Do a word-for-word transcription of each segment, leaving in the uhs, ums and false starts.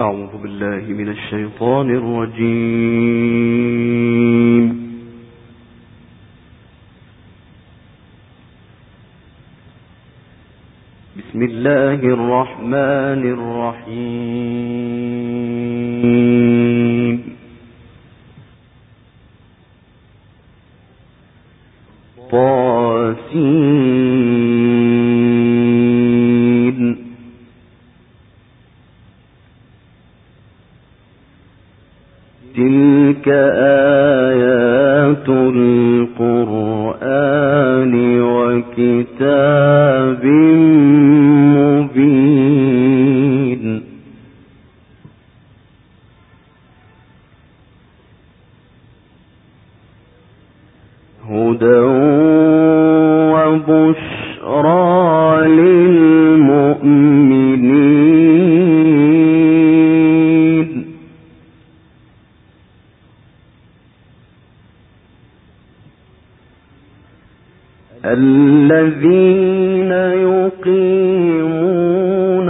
أعوذ بالله من الشيطان الرجيم. بسم الله الرحمن الرحيم. طاسين تلك آيات القرآن وكتاب مبين. هدى وبشرى للمؤمنين. الذين يقيمون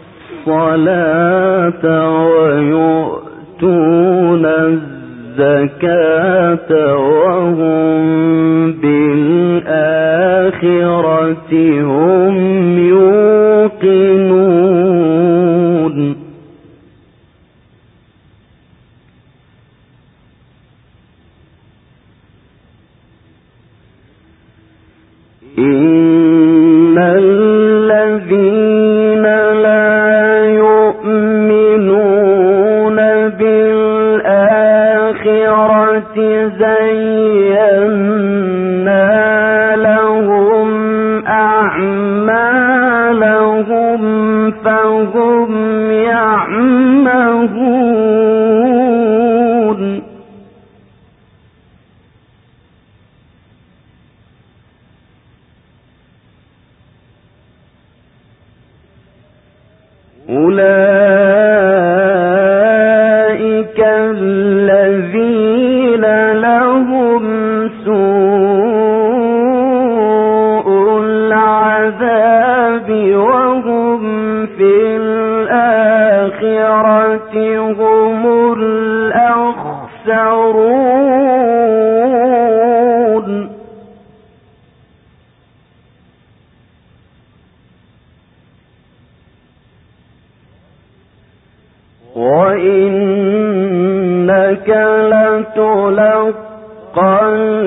الصلاة ويؤتون الزكاة وهم بالآخرة هم يوقنون. إن الذين لا يؤمنون بالآخرة زينا لهم أعمالهم فهم يعمهون. أولئك الذين لهم سوء العذاب وهم في الآخرة هم الأخسرون. وإنك لتلقى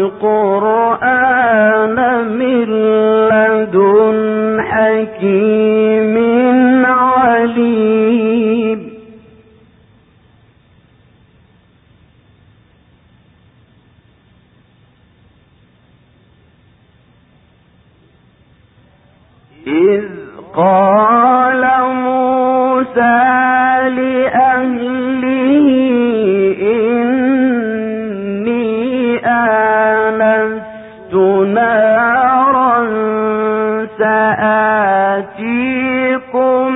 القرآن من لدن حكيم عليم. إذ قال موسى لأهله إني آنست نارا سآتيكم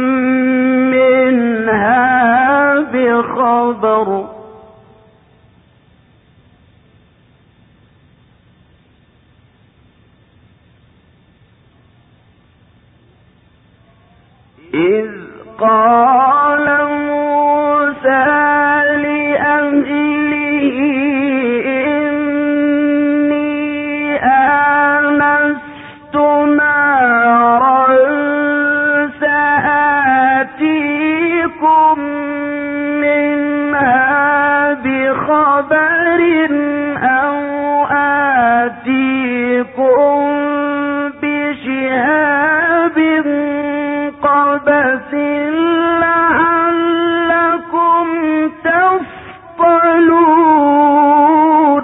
منها بخبر إذ قال موسى لأهله إني آنست نارا سآتيكم منها بخبر أو آتيكم بشهاب قبس لعلكم تصطلون.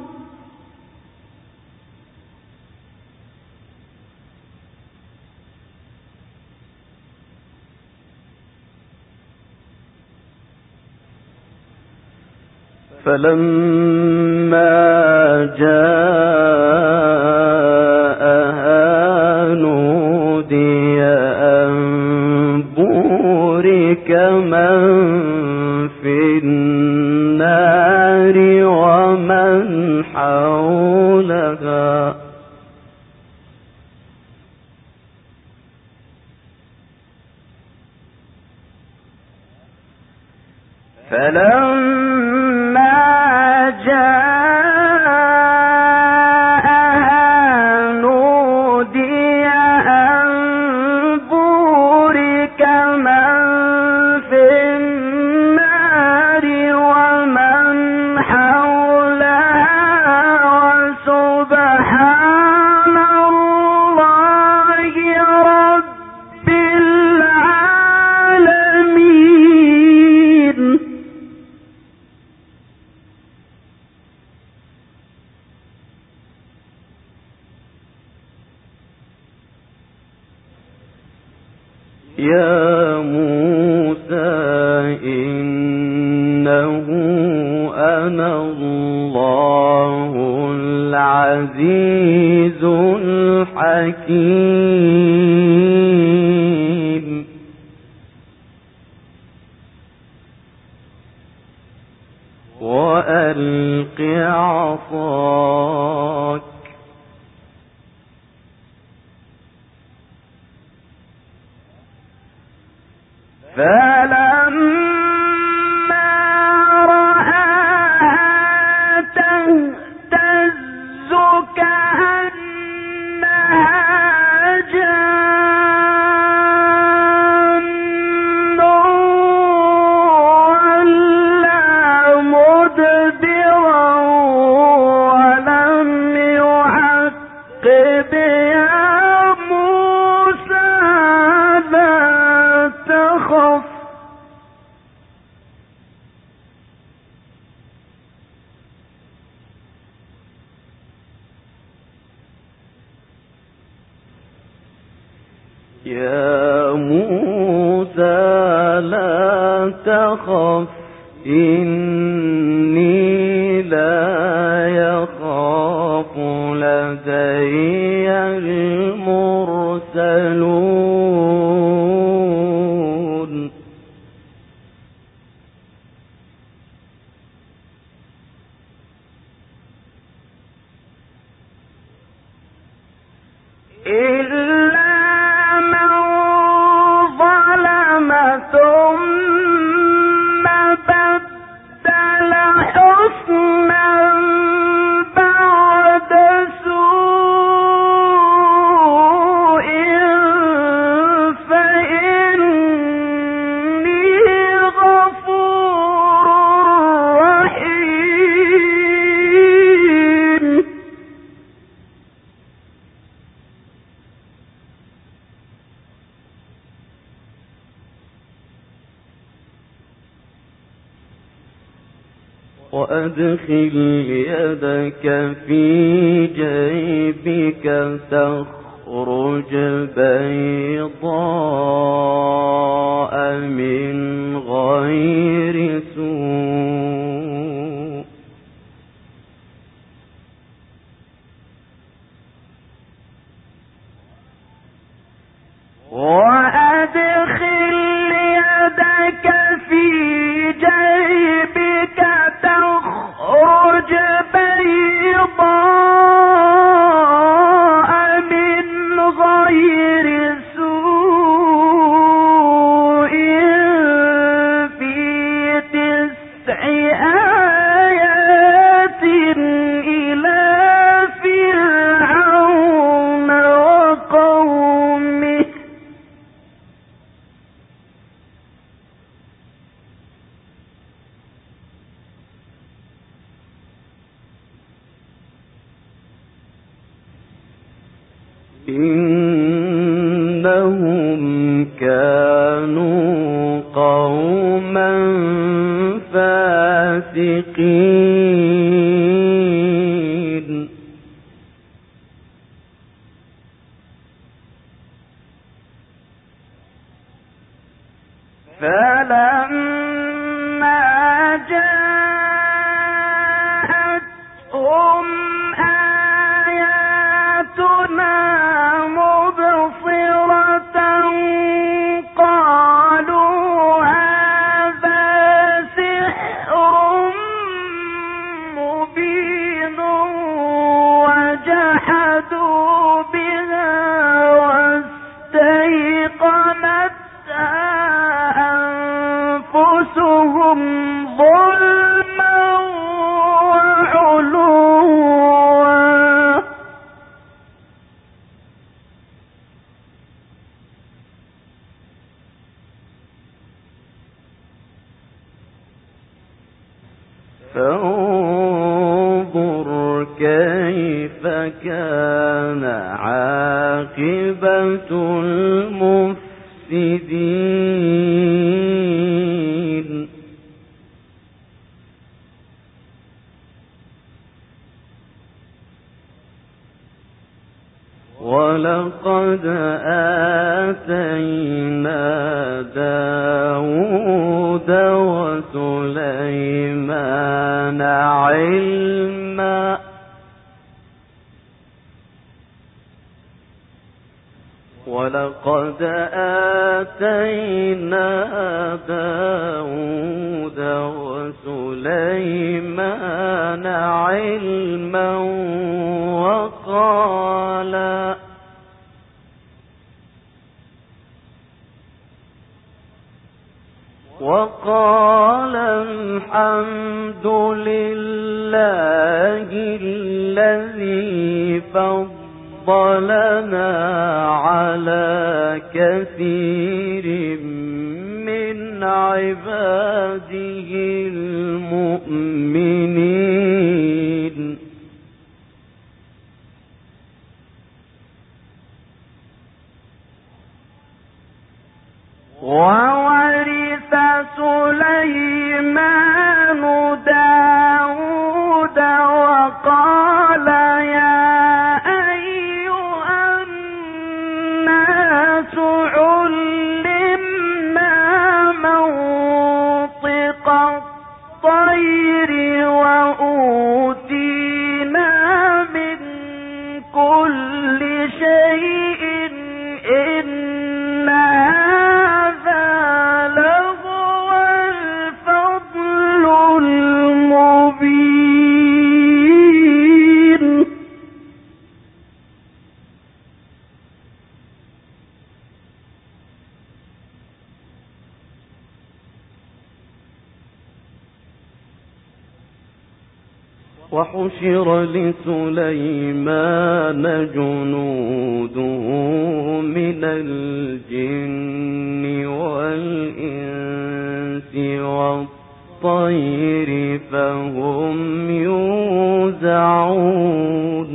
فلما جاءها نودي أن بورك من في النار ومن حولها فلما جاءها نودي أن بورك من في النار ومن حولها وسبحان الله رب العالمين. يا موسى إنه أنا الله العزيز الحكيم. وألق عصاك فلما رآها تهتز كأنها جان ولا مدبرا ولم يعقب يا موسى لا تخف يا موسى لا تخف إني لا يخاف لدي المرسلون. إلا من ظلم ثم بدل حسنا بعد سوء فإني غفور رحيم. وأدخل يدك في جيبك تخرج بيضاء من غير سوء وأدخل يدك في جيبك تخرج بيضاء من غير سوء في تسع آيات إلى فرعون وقومه إنهم كانوا قوما فاسقين. فلما جاءتهم آياتنا مبصرة قالوا هذا زادوهم ظلما وعلوا فانظر كيف كان عاقبة المفسدين ولقد آتينا داود وسليمان علما ولقد آتينا داود وسليمان علما وقال وقال الحمد لله الذي فضلنا على كثير من عباده المؤمنين وورث سليمان داود وقال يا أيها الناس علمنا منطق الطير وأوتينا من كل شيء إن هذا لهو الفضل المبين وحشر لسليمان جنوده من الجن والإنس والطير فهم يوزعون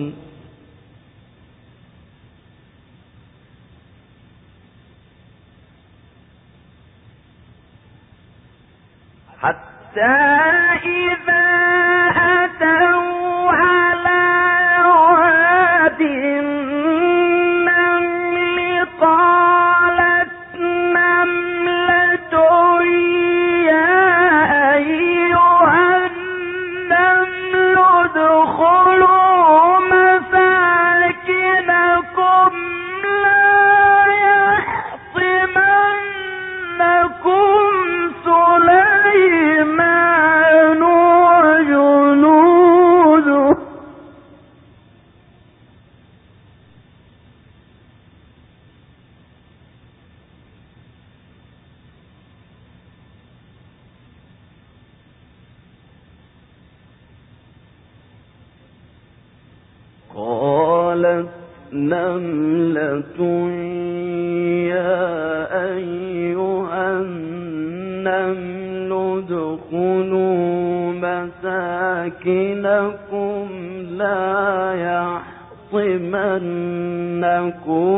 حتى إذا أتوا على واد النمل قالت نملة يا أيها النمل ادخلوا مساكنكم لا يحطمنكم سليمان وجنوده قالت نملة يا أيها النمل ادخلوا مساكنكم لا يحطمنكم